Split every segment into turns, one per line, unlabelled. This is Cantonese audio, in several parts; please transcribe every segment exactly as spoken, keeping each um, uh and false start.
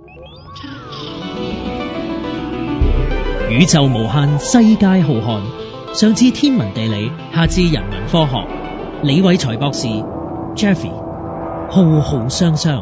宇宙無限，世界浩瀚，上至天文地理，下至人文科學。李偉才博士 Jeffy 浩浩湯湯。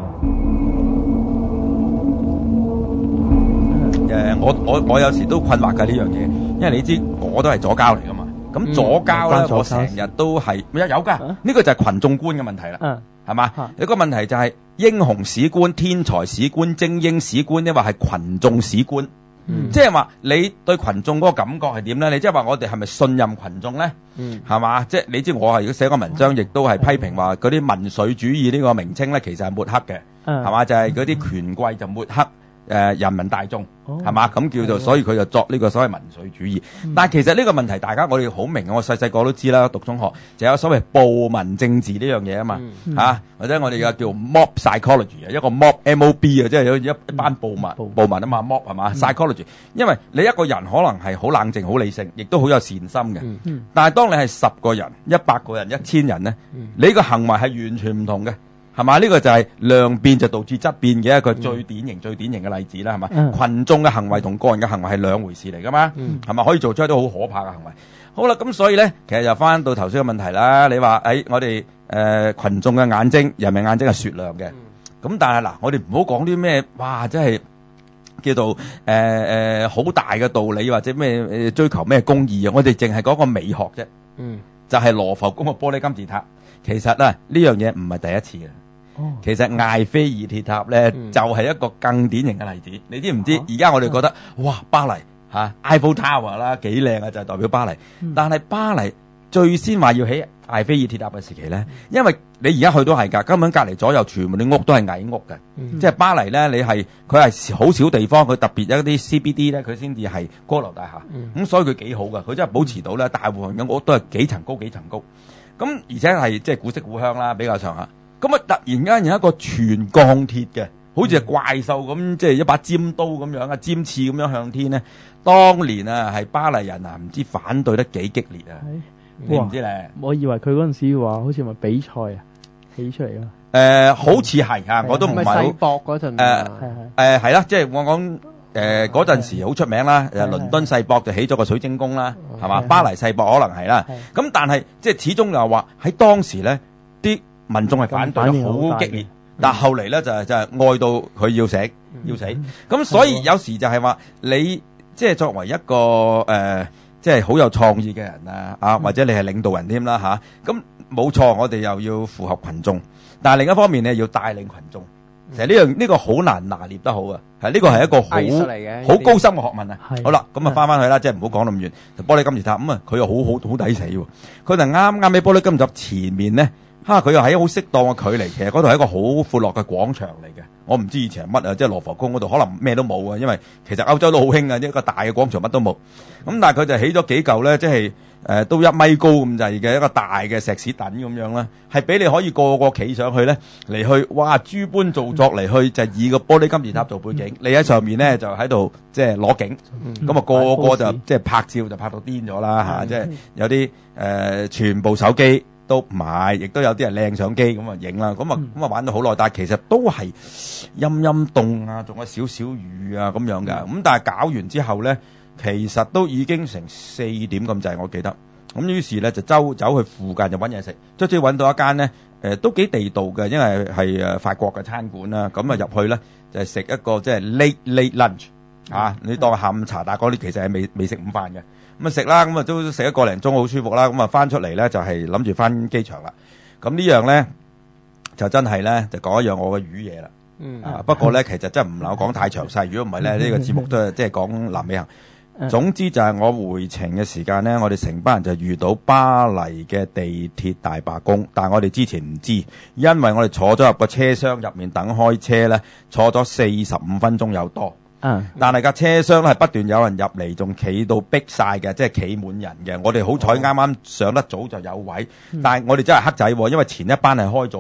誒，我我我有時都困惑㗎呢樣嘢，因為你知我都係左膠嚟㗎嘛。咁左膠咧，我成日都係有有㗎。呢個就係群眾觀嘅問題啦，係嘛？有個問題就係英雄史觀、天才史觀、精英史觀，抑或係群眾史觀。即係話你對群眾嗰個感覺係點咧？你即係話我哋係咪信任群眾咧？係嘛？即係你知我係寫個文章，亦都係批評話嗰啲民粹主義呢個名稱咧，其實係抹黑嘅，係嘛？就係嗰啲權貴就抹黑。誒、呃、人民大眾係嘛，咁叫做，所以佢就作呢個所謂民粹主義。嗯、但係其實呢個問題大家我哋好明，我細細個都知啦，讀中學就有所謂暴民政治呢樣嘢啊嘛，嚇、啊、或者我哋嘅叫 mob psychology 啊，一個 mob M O B 啊，即係有一一班暴民、嗯、暴民啊嘛 mob 係嘛、嗯、psychology。因為你一個人可能係好冷靜、好理性，亦都好有善心嘅，嗯嗯、但係當你係十個人、一百個人、一千人咧，嗯、你個行為係完全唔同嘅。係嘛？呢、這個就係量變就導致質變嘅一個最典型、嗯、最典型嘅例子啦。係嘛？嗯、群眾嘅行為同個人嘅行為係兩回事嚟噶嘛？係咪、嗯、可以做出一啲好可怕嘅行為？好啦，咁所以咧，其實又翻到頭先嘅問題啦。你話誒、哎，我哋誒、呃、群眾嘅眼睛、人民眼睛係雪亮嘅。咁、嗯、但係嗱，我哋唔好講啲咩，哇！真係叫做誒誒好大嘅道理，或者咩誒追求咩公義啊？我哋淨係講個美學啫。嗯，就係羅浮宮嘅玻璃金字塔。其實咧呢樣嘢唔係第一次嘅。其實艾菲爾鐵塔咧、嗯、就係、是、一個更典型嘅例子，你知唔知？而家、啊、我哋覺得哇，巴黎吓 Eiffel Tower 啦，幾靚啊，就係代表巴黎。嗯、但係巴黎最先話要起艾菲爾鐵塔嘅時期咧，因為你而家去都係噶，根本隔籬左右全部啲屋都係矮屋嘅，嗯、即係巴黎咧，你係佢係好少地方，佢特別一啲 C B D 咧，佢先至係高樓大廈。咁、嗯、所以佢幾好噶，佢真係保持到咧，大部分嘅屋都係幾層高幾層高。咁而且係即係古色古香啦，比較上下。咁啊！突然間有一個全鋼鐵嘅，好似係怪獸咁，即係一把尖刀咁樣啊，尖刺咁樣向天咧。當年啊，係巴黎人啊，唔知反對得幾激烈啊！你唔知咧？
我以為佢嗰陣時話好似咪比賽啊，起出嚟啊。
誒，好似係啊，我都唔係好。世博
嗰陣。誒
誒係啦，即係我講誒嗰陣時好出名啦。誒，倫敦世博就起咗個水晶宮啦，係嘛？巴黎世博可能係啦。咁但係即係始終又話喺當時咧啲。民眾係反對得好激烈，嗯、但係後嚟咧就係、是、就係、是、愛到佢要死、嗯、要死，咁、嗯、所以有時就係話你即係作為一個誒即係好有創意嘅人啊，啊或者你係領導人添啦吓，咁冇錯，我哋又要符合群眾，但係另一方面咧要帶領群眾，其實呢樣呢個好難拿捏得好啊，係呢個係一個好好高深嘅學問啊。好啦，咁啊翻翻去啦，即係唔好講咁遠，玻璃金字塔咁啊，佢又好好好抵死喎，佢就啱啱喺玻璃金字塔前面咧。哈！佢又喺好適當嘅距離，其實嗰度係一個好闊落嘅廣場嚟嘅。我唔知以前係乜啊，即係羅浮宮嗰度可能咩都冇啊，因為其實歐洲都好興啊，一個大嘅廣場乜都冇。咁但係佢就起咗幾嚿咧，即係誒、呃、都一米高咁滯嘅一個大嘅石屎躉咁樣啦，係俾你可以個個企上去咧嚟去，哇！諸般造作嚟去就以個玻璃金字塔做背景，嗯、你喺上面咧就喺度即係攞景，咁啊、嗯、個個就即係拍照就拍到癲咗啦嚇，即係有啲誒、呃、全部手機。都唔係，亦都有啲人靚相機咁啊影啦，咁啊咁啊玩到好耐，但係其實都係陰陰凍啊，仲有少少雨啊咁樣嘅，咁但係搞完之後咧，其實都已經成四點咁滯，我記得。咁於是咧就周走去附近就揾嘢食，即係揾到一間咧誒都幾地道嘅，因為係誒法國嘅餐館啦。咁啊入去咧就係食一個即係 late late lunch 啊，你當下午茶，但係嗰啲其實係未未食午飯嘅。咁啊食啦，咁啊都食一個零鐘好舒服啦。咁啊翻出嚟咧就係諗住翻機場啦。咁呢樣咧就真係咧就講一樣我嘅魚嘢啦。嗯啊，不過咧其實真係唔能夠講太詳細。如果唔係咧呢個節目都係即係講南美行。總之就係我回程嘅時間咧，我哋成班人就遇到巴黎嘅地鐵大罷工，但係我哋之前唔知，因為我哋坐咗入個車廂入面等開車咧，坐咗四十五分鐘有多。嗯，但係架車廂咧係不斷有人入嚟，仲企到逼晒嘅，即係企滿人嘅。我哋好彩啱啱上得早就有位，嗯、但係我哋真係黑仔，因為前一班係開咗啦，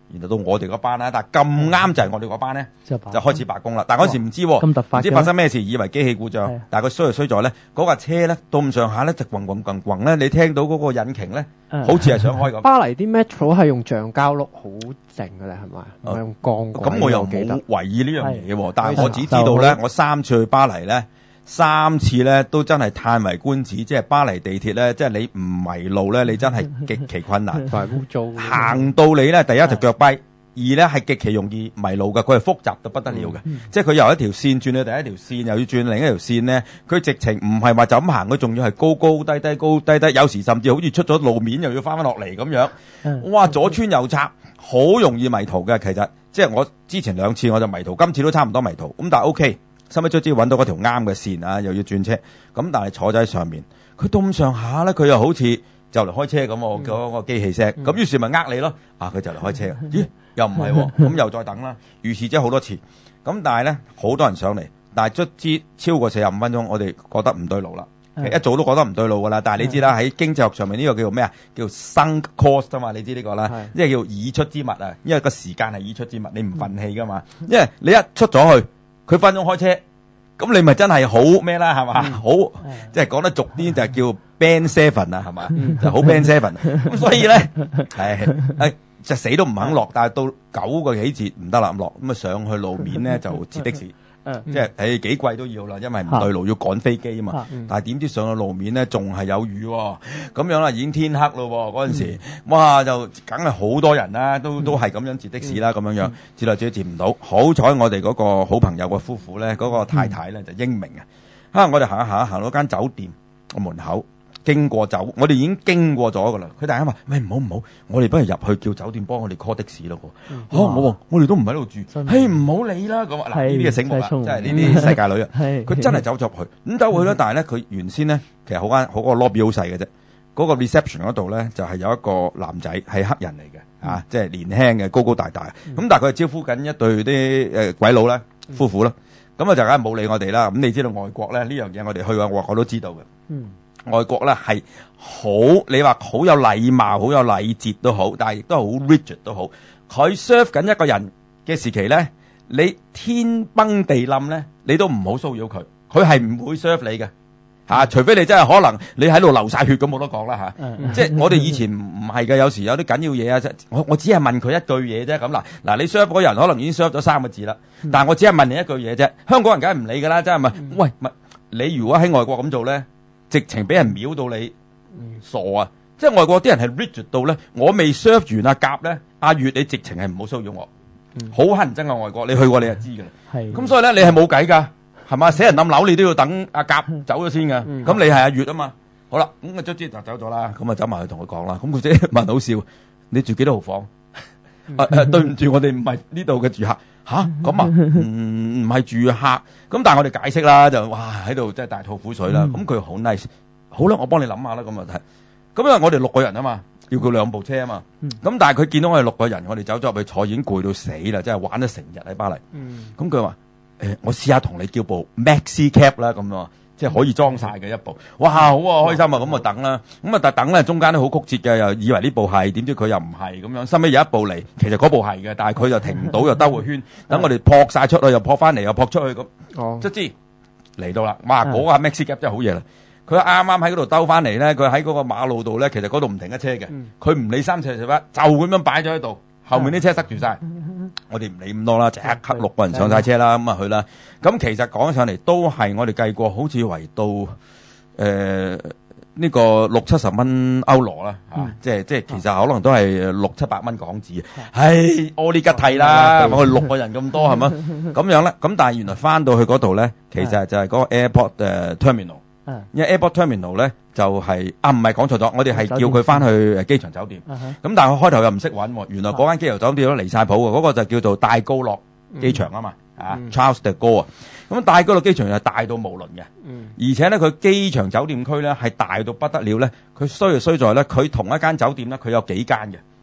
然後到我哋嗰班啦，但係咁啱就係我哋嗰班咧，
就
就開始罷工啦。但係嗰時唔知喎，
咁突發嘅
唔知發生咩事，以為機器故障
係，
但係佢衰就衰在咧，嗰架車咧到咁上下咧就轟轟轟轟咧，你聽到嗰個引擎咧，
嗯
好似係想開咁。
巴黎啲 metro 係用橡膠轆好靜嘅咧，係咪？唔係用鋼軌。
咁我又
記得
冇懷疑呢樣嘢喎，但係
係
我只知道咧
就，
我三次去巴黎咧，三次咧都真係嘆為觀止，即係巴黎地鐵咧，即係你唔迷路咧，你真係極其困難。
同埋污糟嘅。
行到你咧，第一就腳跛，二咧係極其容易迷路嘅，佢係複雜到不得了嘅，即係佢由一條線轉去第一條線，又要轉另一條線咧，佢直情唔係話就咁行，佢仲要係高高低低高低低，有時甚至好似出咗路面又要翻翻落嚟咁樣，
嗯
哇！左穿右插，好容易迷途嘅。其實即係我之前兩次我就迷途，今次都差唔多迷途，咁但係 O K。收尾卒之揾到嗰條啱嘅線啊，又要轉車，咁但係坐咗喺上面，佢到咁上下咧，佢又好似就嚟開車咁喎，嗰個機器聲，咁於是咪呃你咯，啊佢就嚟開車，咦又唔係喎，咁又再等啦，如是即係好多次，咁但係咧好多人上嚟，但係卒之超過四十五分鐘，我哋覺得唔對路啦，其實一早都覺得唔對路噶啦，但係你知啦，喺經濟學上面呢個叫做咩啊？叫 sunk cost 啊嘛，你知呢個啦，即係叫已出之物啊，因為個時間係已出之物，你唔憤氣噶嘛，因為你一出咗去。佢分鐘開車，咁你咪真係好咩啦，係嘛？好，即係講得俗啲就係叫 band seven 啊，係嘛？就好 band seven。咁所以咧，係誒就死都唔肯落，但係到九個幾節唔得啦，咁落咁啊上去路面咧就截的士，即係誒幾貴都要啦，因為唔對路要趕飛機啊嘛。但係點知上到路面咧仲係有雨喎，咁樣啦已經天黑咯嗰陣時，哇就梗係好多人啦，都都係咁樣截的士啦，咁樣樣截來截去截唔到。好彩我哋嗰個好朋友個夫婦咧，嗰個太太咧就英明啊！啊我哋行下行下行到間酒店個門口。經過酒，我哋已經經過咗噶啦。佢大家話：喂，唔好唔好，我哋不如入去叫酒店幫我哋 call 的士咯。嚇，我話我哋都唔喺度住，嘿，唔好理啦。咁嗱，呢啲嘅醒目啦，即係呢啲世界女啊。佢真係走咗入去，咁走去咧，但係咧，佢原先咧，其實好間好個 lobby 好細嘅啫。嗰個 reception 嗰度咧，就係有一個男仔係黑人嚟嘅，啊，即係年輕嘅，高高大大。咁但係佢係招呼緊一對啲誒鬼佬咧，夫婦啦。咁啊，就梗係冇理我哋啦。咁你知道外國咧呢樣嘢，我哋去過，我都知道嘅。嗯。外國咧係好，你話好有禮貌、好有禮節都好，但係亦都係好 rigid 都好。佢 serve 緊一個人嘅時期咧，你天崩地冧咧，你都唔好騷擾佢，佢係唔會 serve 你嘅嚇、啊，除非你真係可能你喺度流晒血咁冇得講啦嚇。嗯、即係我哋以前唔係嘅，有時有啲緊要嘢啊，我我只係問佢一句嘢啫。咁嗱嗱，你 serve 嗰人可能已經 serve 咗三個字啦，但係我只係問你一句嘢啫。香港人梗係唔理㗎啦，真係咪？嗯、喂，咪你如果喺外國咁做咧？直情俾人秒到你傻啊！即係外國啲人係 rigid 到咧，我未 serve 完阿甲咧，阿月你直情係唔好騷擾我，好乞人憎啊！外國你去過你就知㗎啦。係咁，所以咧你係冇計㗎，係嘛？死人冧樓你都要等阿甲走咗先㗎。咁你係阿月啊嘛？好啦，咁啊卒之就走咗啦。咁啊走埋去同佢講啦。咁佢即係問好笑，你住幾多號房？誒誒，對唔住，我哋唔係呢度嘅住客。吓咁啊？唔唔係住客，咁但係我哋解釋啦，就哇喺度即係大吐苦水啦。咁佢好 nice，好啦，我幫你諗下啦。咁啊睇，咁因為我哋六個人啊嘛，要叫兩部車啊嘛。咁但係佢見到我哋六個人，我哋走咗入去坐，已經攰到死啦，即係玩咗成日喺巴黎。咁佢話誒，我試下同你叫部 Maxi Cab 啦，咁啊。即係可以裝晒嘅一部，哇好啊開心啊，咁啊等啦，咁啊但等咧中間都好曲折嘅，又以為呢部係，點知佢又唔係咁樣，收尾有一部嚟，其實嗰部係嘅，但係佢就停唔到，又兜個圈，等我哋撲晒出去，又撲翻嚟，又撲出去咁，哦，即知嚟到啦，哇嗰個 Maxi Cab 真係好嘢啦，佢啱啱喺嗰度兜翻嚟咧，佢喺嗰個馬路度咧，其實嗰度唔停一車嘅，佢唔理三四十一，就咁樣擺咗喺度。後面啲車塞住晒，我哋唔理咁多啦，即刻六個人上晒車啦，咁啊去啦。咁其實講上嚟都係我哋計過，好似圍到誒呢個六七十蚊歐羅啦，嚇，即係即係其實可能都係六七百蚊港紙。唉，屙呢吉替啦，我哋六個人咁多係嘛？咁樣咧，咁但係原來翻到去嗰度咧，其實就係嗰個 airport 誒 terminal。因為 airport terminal 咧就係、是、啊唔係講錯咗，我哋係叫佢翻去誒機場酒店。咁、uh huh. 但係佢開頭又唔識揾，原來嗰間機場酒店都離晒譜嘅，嗰、那個就叫做戴高樂機場啊嘛，啊、uh huh. Charles de Gaulle 啊。咁戴高樂機場又大到無倫嘅，uh huh. 而且咧佢機場酒店區咧係大到不得了咧。佢衰就衰在咧，佢同一間酒店咧佢有幾間嘅，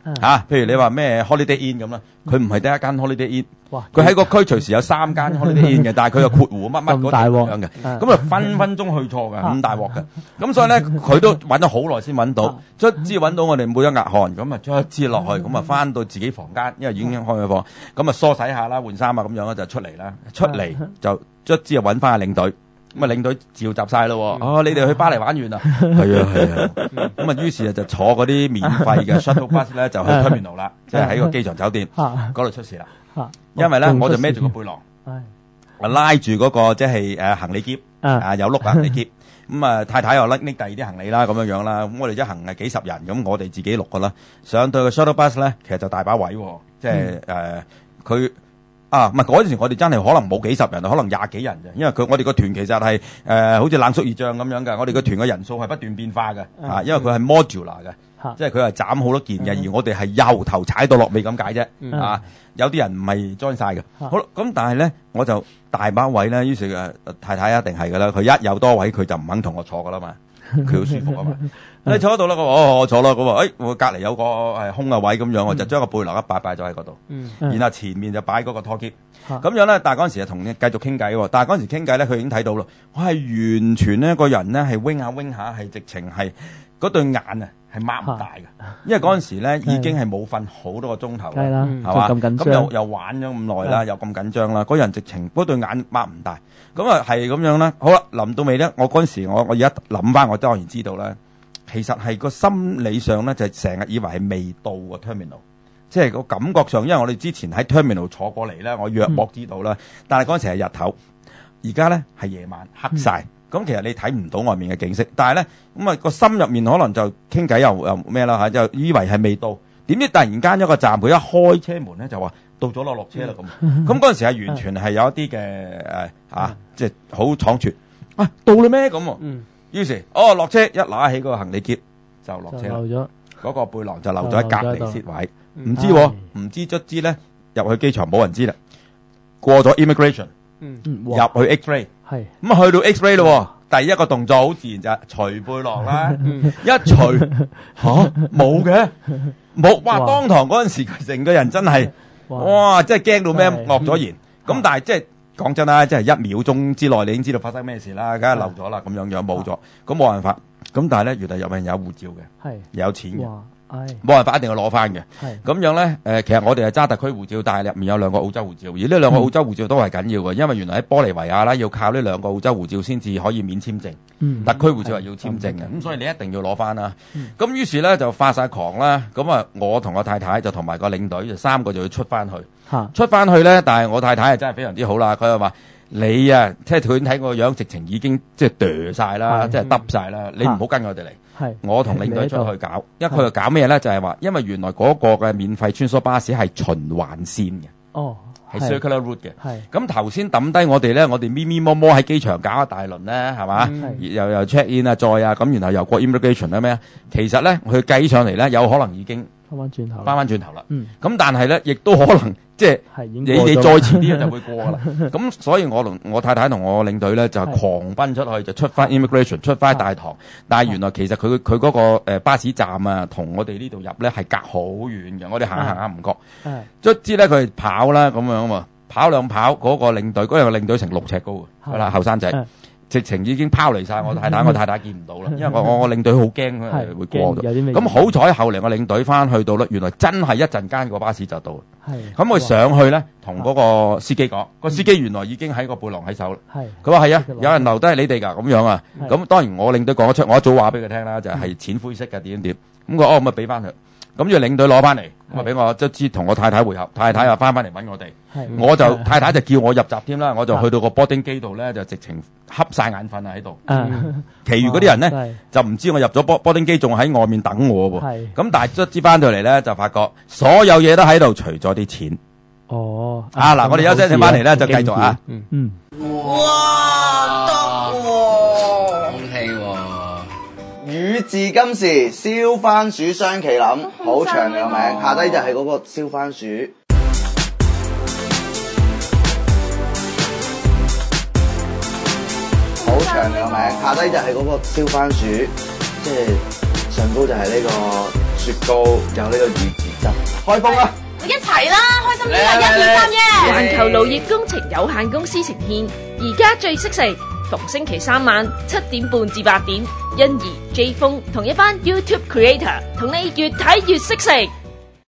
嚇，譬如你話咩 Holiday Inn 咁啦，佢唔係得一間 Holiday Inn，
哇！
佢喺個區隨時有三間 Holiday Inn 嘅，但係佢又括弧乜乜嗰
咁大鑊
啲咁樣嘅，咁啊分分鐘去錯嘅，咁大鑊嘅。咁所以咧，佢都揾咗好耐先揾到，卒之揾到我哋每一額汗，咁啊將一支落去，咁啊翻到自己房間，因為已經開咗房，咁啊梳洗下啦，換衫啊咁樣咧就出嚟啦，出嚟就卒之啊揾翻個領隊。咁啊，領隊召集晒咯，哦，你哋去巴黎玩完啦，係啊係啊，咁啊，於是就坐嗰啲免費嘅 shuttle bus 咧，就去 terminal 啦，即係喺個機場酒店嗰度出事啦。因為咧，我就孭住個背囊，拉住嗰個即係誒行李篋，啊有碌行李篋，咁啊太太又拎拎第二啲行李啦，咁樣樣啦，咁我哋一行係幾十人，咁我哋自己六個啦，上到個 shuttle bus 咧，其實就大把位，即係誒佢。啊，唔係嗰陣時，我哋真係可能冇幾十人，可能廿幾人啫。因為佢我哋個團其實係誒、呃，好似冷縮熱脹咁樣嘅。我哋個團嘅人數係不斷變化嘅，啊，因為佢係 modular 嘅，啊、即係佢係斬好多件嘅，嗯、而我哋係由頭踩到落尾咁解啫。嗯、啊，有啲人唔係 join 晒嘅。啊、好啦，咁但係咧，我就大把位咧，於是誒太太一定係㗎啦。佢一有多位，佢就唔肯同我坐㗎啦嘛。佢好舒服啊嘛。你坐喺度啦，我哦我坐咯，咁啊，誒我隔離有個係空嘅位咁樣，我就將個背囊一擺擺咗喺嗰度，然後前面就擺嗰個拖喼，咁樣咧。但係嗰陣時就同你繼續傾偈喎。但係嗰陣時傾偈咧，佢已經睇到咯。我係完全咧個人咧係 wing 下 wing 下，係直情係嗰對眼啊係擘唔大嘅，因為嗰陣時咧已經係冇瞓好多個鐘頭啦，係嘛？咁又又玩咗咁耐啦，又咁緊張啦，嗰人直情嗰對眼擘唔大，咁啊係咁樣啦。好啦，臨到尾咧，我嗰陣時我我而家諗翻，我當然知道啦。其實係個心理上咧，就成日以為係未到個 terminal，即係個感覺上，因為我哋之前喺 terminal 坐過嚟咧，我約莫知道啦。嗯、但係嗰陣時係日頭，而家咧係夜晚黑晒，咁、嗯、其實你睇唔到外面嘅景色。但係咧咁啊個心入面可能就傾偈又又咩啦嚇，就以為係未到。點知突然間一個站佢一開車門咧就話到咗落落車啦咁。咁嗰陣時係完全係有一啲嘅誒嚇，即係好倉促啊到啦咩咁喎？嗯於是，哦落車一拿起嗰個行李篋就落車啦，嗰個背囊就留咗喺隔離席位，唔知喎，唔知卒之咧入去機場冇人知啦，過咗 immigration，入去 X-ray，咁啊去到 X-ray 咯，第一個動作好自然就係除背囊啦，一除吓冇嘅，冇哇當堂嗰陣時佢成個人真係哇，真係驚到咩惡咗言，咁但係即係。講真啦，即係一秒鐘之內，你已經知道發生咩事啦，梗係漏咗啦，咁樣樣冇咗，咁冇辦法。咁但係咧，原來入面有護照嘅，係有錢嘅，冇辦法一定要攞翻嘅。咁樣咧，誒，其實我哋係揸特區護照，但係入面有兩個澳洲護照，而呢兩個澳洲護照都係緊要嘅，因為原來喺玻利維亞啦，要靠呢兩個澳洲護照先至可以免簽證。特區護照係要簽證嘅，咁所以你一定要攞翻啦。咁於是咧就發晒狂啦，咁啊，我同我太太就同埋個領隊就三個就要出翻去。出翻去咧，但係我太太係真係非常之好啦。佢就話：你啊，即係佢睇個樣，直情已經即係墮晒啦，即係耷晒啦。你唔好跟我哋嚟，我同領隊出去搞。因為佢又搞咩咧？就係話，因為原來嗰個嘅免費穿梭巴士係循環線嘅，哦，係 circular route 嘅。係咁頭先抌低我哋咧，我哋咪咪摸摸喺機場搞一大輪咧，係嘛？又又 check in 啊，再啊，咁然後又過 immigration 啊咩？其實咧，佢計上嚟咧，有可能已經翻翻轉頭，翻翻轉頭啦。嗯，咁但係咧，亦都可能。即係你你再遲啲就會過啦，咁所以我同我太太同我領隊咧就狂奔出去，就出翻 immigration 出翻大堂，但係原來其實佢佢嗰個誒巴士站啊，同我哋呢度入咧係隔好遠嘅，我哋行行下唔覺，卒之咧佢跑啦咁樣啊嘛，跑兩跑嗰個領隊嗰個領隊成六尺高嘅，啦後生仔。直情已經拋離晒我太太，我太太見唔到啦，因為我我我領隊好驚佢會過咗。咁好彩後嚟我領隊翻去到咧，原來真係一陣間個巴士就到。係咁佢上去咧，同嗰個司機講，個司機原來已經喺個背囊喺手啦。係佢話係啊，有人留低係你哋㗎咁樣啊。咁當然我領隊講得出，我一早話俾佢聽啦，就係淺灰色嘅點點點。咁佢哦咁啊俾翻佢。咁要領隊攞翻嚟，咁啊俾我即知同我太太會合，太太又翻翻嚟揾我哋，我就太太就叫我入閘添啦，我就去到個 boarding 機度咧，就直情瞌晒眼瞓啊喺度。其餘嗰啲人咧就唔知我入咗 boarding 機，仲喺外面等我喎。咁但係即知翻到嚟咧，就發覺所有嘢都喺度，除咗啲錢。哦，啊嗱，我哋休息陣翻嚟咧就繼續啊。嗯嗯。
哇，得喎，
空氣喎。
宇治金時燒番薯雙麒麟，好長嘅名，下低就係嗰個燒番薯。好長嘅名，下低就係嗰個燒番薯，即係上高就係呢個雪糕，有呢個乳脂汁，開封啦！
一齊啦，開心啲啊！一二三耶！
環球農業工程有限公司呈獻，而家最識食，逢星期三晚七點半至八點，欣宜 J 風同一班 YouTube Creator 同你越睇越識食。